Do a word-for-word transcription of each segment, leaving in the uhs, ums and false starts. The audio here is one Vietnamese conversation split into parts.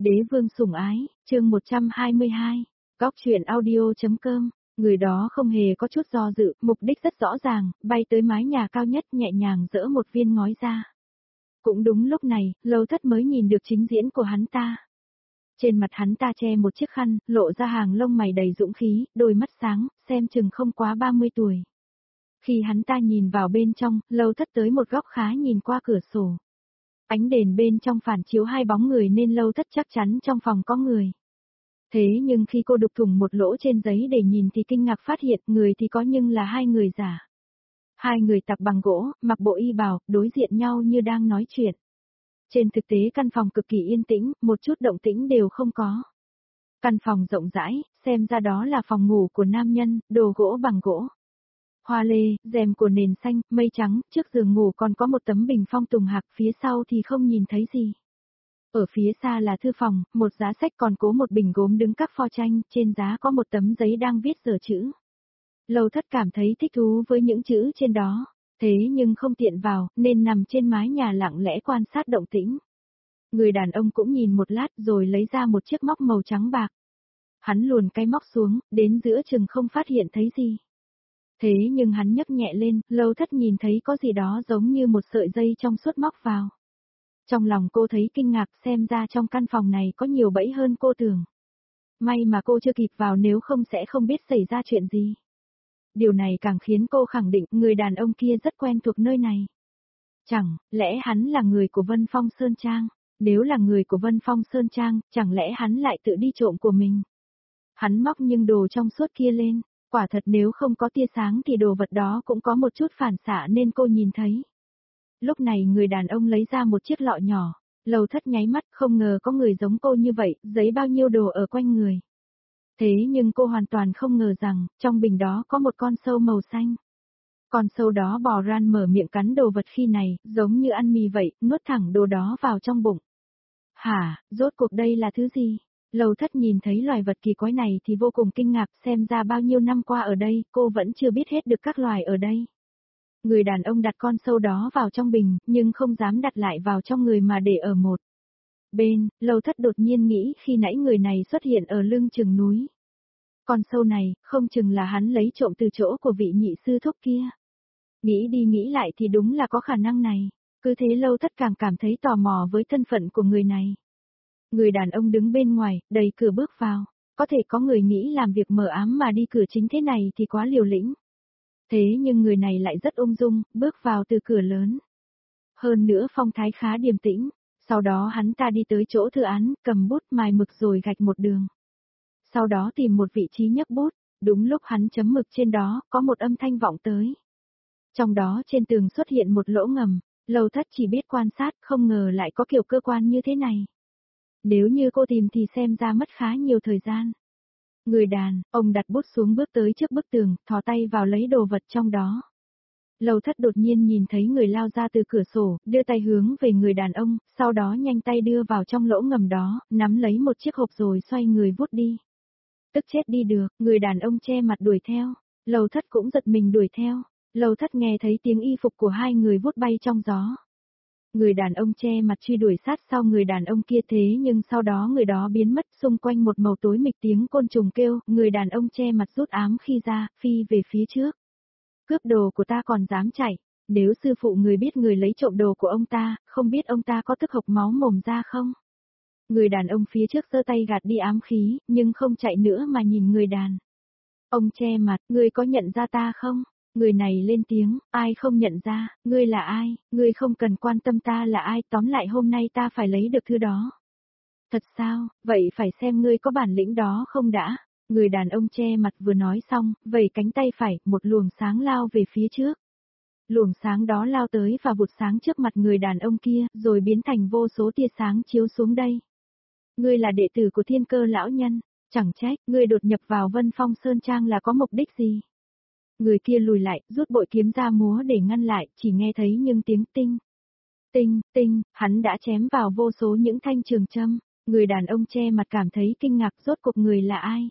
Đế vương sủng ái, chương một trăm hai mươi hai, góc truyện audio.com, người đó không hề có chút do dự, mục đích rất rõ ràng, bay tới mái nhà cao nhất nhẹ nhàng giở một viên ngói ra. Cũng đúng lúc này, Lâu Thất mới nhìn được chính diễn của hắn ta. Trên mặt hắn ta che một chiếc khăn, lộ ra hàng lông mày đầy dũng khí, đôi mắt sáng, xem chừng không quá ba mươi tuổi. Khi hắn ta nhìn vào bên trong, Lâu Thất tới một góc khá nhìn qua cửa sổ. Ánh đèn bên trong phản chiếu hai bóng người nên Lâu Thất chắc chắn trong phòng có người. Thế nhưng khi cô đục thủng một lỗ trên giấy để nhìn thì kinh ngạc phát hiện người thì có nhưng là hai người giả. Hai người tặc bằng gỗ, mặc bộ y bào, đối diện nhau như đang nói chuyện. Trên thực tế căn phòng cực kỳ yên tĩnh, một chút động tĩnh đều không có. Căn phòng rộng rãi, xem ra đó là phòng ngủ của nam nhân, đồ gỗ bằng gỗ. Hoa lê, rèm của nền xanh, mây trắng, trước giường ngủ còn có một tấm bình phong tùng hạc, phía sau thì không nhìn thấy gì. Ở phía xa là thư phòng, một giá sách còn cố một bình gốm đứng các pho tranh, trên giá có một tấm giấy đang viết dở chữ. Lâu Thất cảm thấy thích thú với những chữ trên đó, thế nhưng không tiện vào, nên nằm trên mái nhà lặng lẽ quan sát động tĩnh. Người đàn ông cũng nhìn một lát rồi lấy ra một chiếc móc màu trắng bạc. Hắn luồn cái móc xuống, đến giữa chừng không phát hiện thấy gì. Thế nhưng hắn nhấc nhẹ lên, Lâu Thất nhìn thấy có gì đó giống như một sợi dây trong suốt móc vào. Trong lòng cô thấy kinh ngạc, xem ra trong căn phòng này có nhiều bẫy hơn cô tưởng. May mà cô chưa kịp vào, nếu không sẽ không biết xảy ra chuyện gì. Điều này càng khiến cô khẳng định người đàn ông kia rất quen thuộc nơi này. Chẳng lẽ hắn là người của Vân Phong Sơn Trang? Nếu là người của Vân Phong Sơn Trang, chẳng lẽ hắn lại tự đi trộm của mình? Hắn móc nhưng đồ trong suốt kia lên. Quả thật nếu không có tia sáng thì đồ vật đó cũng có một chút phản xạ nên cô nhìn thấy. Lúc này người đàn ông lấy ra một chiếc lọ nhỏ. Lâu Thất nháy mắt, không ngờ có người giống cô như vậy, giấy bao nhiêu đồ ở quanh người. Thế nhưng cô hoàn toàn không ngờ rằng, trong bình đó có một con sâu màu xanh. Con sâu đó bò ran mở miệng cắn đồ vật khi này, giống như ăn mì vậy, nuốt thẳng đồ đó vào trong bụng. Hả, rốt cuộc đây là thứ gì? Lâu Thất nhìn thấy loài vật kỳ quái này thì vô cùng kinh ngạc, xem ra bao nhiêu năm qua ở đây, cô vẫn chưa biết hết được các loài ở đây. Người đàn ông đặt con sâu đó vào trong bình, nhưng không dám đặt lại vào trong người mà để ở một bên. Lâu Thất đột nhiên nghĩ khi nãy người này xuất hiện ở lưng chừng núi. Con sâu này, không chừng là hắn lấy trộm từ chỗ của vị nhị sư thúc kia. Nghĩ đi nghĩ lại thì đúng là có khả năng này. Cứ thế Lâu Thất càng cảm thấy tò mò với thân phận của người này. Người đàn ông đứng bên ngoài, đẩy cửa bước vào. Có thể có người nghĩ làm việc mờ ám mà đi cửa chính thế này thì quá liều lĩnh. Thế nhưng người này lại rất ung dung, bước vào từ cửa lớn. Hơn nữa phong thái khá điềm tĩnh. Sau đó hắn ta đi tới chỗ thư án, cầm bút mài mực rồi gạch một đường. Sau đó tìm một vị trí nhấc bút. Đúng lúc hắn chấm mực trên đó, có một âm thanh vọng tới. Trong đó trên tường xuất hiện một lỗ ngầm. Lâu Thất chỉ biết quan sát, không ngờ lại có kiểu cơ quan như thế này. Nếu như cô tìm thì xem ra mất khá nhiều thời gian. Người đàn, ông đặt bút xuống bước tới trước bức tường, thò tay vào lấy đồ vật trong đó. Lâu Thất đột nhiên nhìn thấy người lao ra từ cửa sổ, đưa tay hướng về người đàn ông, sau đó nhanh tay đưa vào trong lỗ ngầm đó, nắm lấy một chiếc hộp rồi xoay người vút đi. Tức chết đi được, người đàn ông che mặt đuổi theo. Lâu Thất cũng giật mình đuổi theo. Lâu Thất nghe thấy tiếng y phục của hai người vút bay trong gió. Người đàn ông che mặt truy đuổi sát sau người đàn ông kia, thế nhưng sau đó người đó biến mất, xung quanh một màu tối mịt tiếng côn trùng kêu, người đàn ông che mặt rút ám khi ra, phi về phía trước. Cướp đồ của ta còn dám chạy, nếu sư phụ người biết người lấy trộm đồ của ông ta, không biết ông ta có tức hộc máu mồm ra không? Người đàn ông phía trước giơ tay gạt đi ám khí, nhưng không chạy nữa mà nhìn người đàn ông che mặt, ngươi có nhận ra ta không? Người này lên tiếng, ai không nhận ra, ngươi là ai, ngươi không cần quan tâm ta là ai, tóm lại hôm nay ta phải lấy được thứ đó. Thật sao, vậy phải xem ngươi có bản lĩnh đó không đã. Người đàn ông che mặt vừa nói xong, vẩy cánh tay phải, một luồng sáng lao về phía trước. Luồng sáng đó lao tới và vụt sáng trước mặt người đàn ông kia, rồi biến thành vô số tia sáng chiếu xuống đây. Ngươi là đệ tử của Thiên Cơ lão nhân, chẳng trách, ngươi đột nhập vào Vân Phong Sơn Trang là có mục đích gì? Người kia lùi lại, rút bội kiếm ra múa để ngăn lại, chỉ nghe thấy nhưng tiếng tinh. Tinh, tinh, hắn đã chém vào vô số những thanh trường châm. Người đàn ông che mặt cảm thấy kinh ngạc, rốt cuộc người là ai?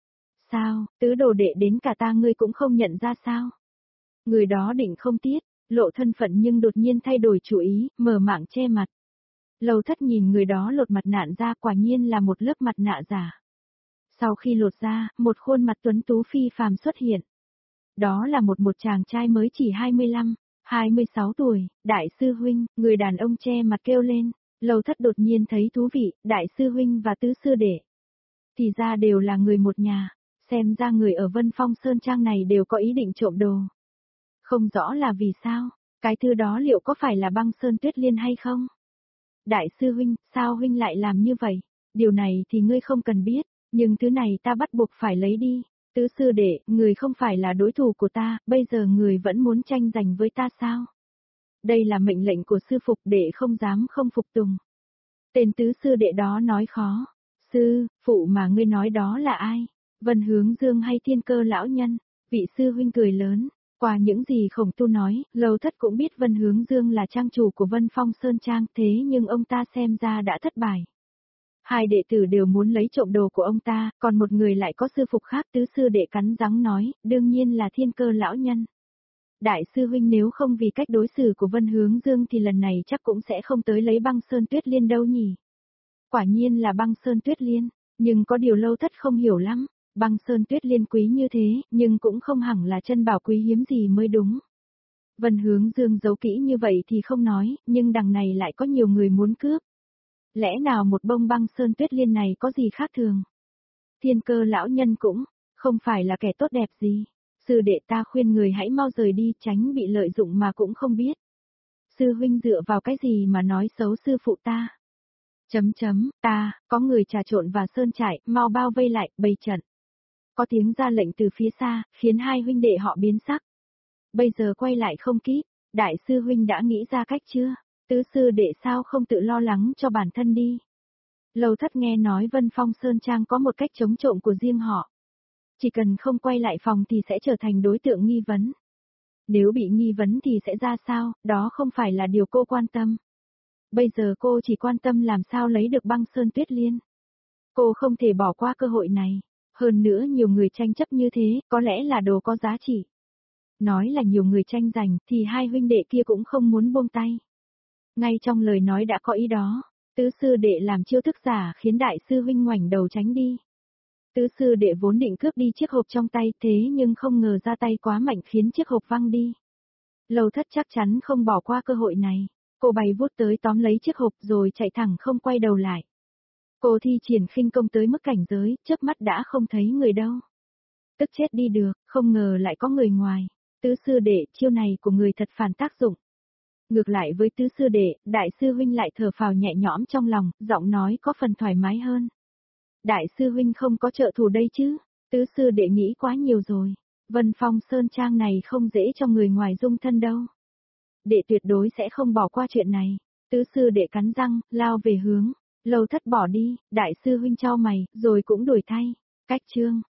Sao, tứ đồ đệ đến cả ta ngươi cũng không nhận ra sao? Người đó định không tiết, lộ thân phận nhưng đột nhiên thay đổi chủ ý, mở mạng che mặt. Lâu Thất nhìn người đó lột mặt nạ ra, quả nhiên là một lớp mặt nạ giả. Sau khi lột ra, một khuôn mặt tuấn tú phi phàm xuất hiện. Đó là một một chàng trai mới chỉ hai mươi lăm, hai mươi sáu tuổi, đại sư huynh, người đàn ông che mặt kêu lên. Lâu Thất đột nhiên thấy thú vị, đại sư huynh và tứ sư đệ. Thì ra đều là người một nhà, xem ra người ở Vân Phong Sơn Trang này đều có ý định trộm đồ. Không rõ là vì sao, cái thứ đó liệu có phải là băng sơn tuyết liên hay không? Đại sư huynh, sao huynh lại làm như vậy? Điều này thì ngươi không cần biết, nhưng thứ này ta bắt buộc phải lấy đi. Tứ sư đệ, người không phải là đối thủ của ta, bây giờ người vẫn muốn tranh giành với ta sao? Đây là mệnh lệnh của sư phục, đệ không dám không phục tùng. Tên tứ sư đệ đó nói khó. Sư, phụ mà ngươi nói đó là ai? Vân Hướng Dương hay Thiên Cơ lão nhân? Vị sư huynh cười lớn. Qua những gì Khổng Tu nói, Lâu Thất cũng biết Vân Hướng Dương là trang chủ của Vân Phong Sơn Trang, thế nhưng ông ta xem ra đã thất bại. Hai đệ tử đều muốn lấy trộm đồ của ông ta, còn một người lại có sư phục khác. Tứ sư đệ cắn răng nói, đương nhiên là Thiên Cơ lão nhân. Đại sư huynh nếu không vì cách đối xử của Vân Hướng Dương thì lần này chắc cũng sẽ không tới lấy băng sơn tuyết liên đâu nhỉ. Quả nhiên là băng sơn tuyết liên, nhưng có điều Lâu Thất không hiểu lắm. Băng sơn tuyết liên quý như thế, nhưng cũng không hẳn là chân bảo quý hiếm gì mới đúng. Vân Hướng Dương giấu kỹ như vậy thì không nói, nhưng đằng này lại có nhiều người muốn cướp. Lẽ nào một bông băng sơn tuyết liên này có gì khác thường? Thiên Cơ lão nhân cũng không phải là kẻ tốt đẹp gì. Sư đệ ta khuyên người hãy mau rời đi, tránh bị lợi dụng mà cũng không biết. Sư huynh dựa vào cái gì mà nói xấu sư phụ ta? Chấm chấm, ta, có người trà trộn và sơn trại, mau bao vây lại, bày trận. Có tiếng ra lệnh từ phía xa, khiến hai huynh đệ họ biến sắc. Bây giờ quay lại không kịp, đại sư huynh đã nghĩ ra cách chưa? Tứ sư đệ sao không tự lo lắng cho bản thân đi? Lâu Thất nghe nói Vân Phong Sơn Trang có một cách chống trộm của riêng họ. Chỉ cần không quay lại phòng thì sẽ trở thành đối tượng nghi vấn. Nếu bị nghi vấn thì sẽ ra sao, đó không phải là điều cô quan tâm. Bây giờ cô chỉ quan tâm làm sao lấy được băng sơn tuyết liên. Cô không thể bỏ qua cơ hội này. Hơn nữa nhiều người tranh chấp như thế, có lẽ là đồ có giá trị. Nói là nhiều người tranh giành, thì hai huynh đệ kia cũng không muốn buông tay. Ngay trong lời nói đã có ý đó, tứ sư đệ làm chiêu thức giả khiến đại sư huynh ngoảnh đầu tránh đi. Tứ sư đệ vốn định cướp đi chiếc hộp trong tay, thế nhưng không ngờ ra tay quá mạnh khiến chiếc hộp văng đi. Lâu Thất chắc chắn không bỏ qua cơ hội này. Cô bay vút tới tóm lấy chiếc hộp rồi chạy thẳng không quay đầu lại. Cô thi triển khinh công tới mức cảnh giới, chớp mắt đã không thấy người đâu. Tức chết đi được, không ngờ lại có người ngoài. Tứ sư đệ, chiêu này của người thật phản tác dụng. Ngược lại với tứ sư đệ, đại sư huynh lại thở phào nhẹ nhõm trong lòng, giọng nói có phần thoải mái hơn. Đại sư huynh không có trợ thủ đây chứ? Tứ sư đệ nghĩ quá nhiều rồi. Vân Phong Sơn Trang này không dễ cho người ngoài dung thân đâu. Đệ tuyệt đối sẽ không bỏ qua chuyện này. Tứ sư đệ cắn răng, lao về hướng. Lâu Thất bỏ đi, đại sư huynh chau mày, rồi cũng đổi thay. Cách chương.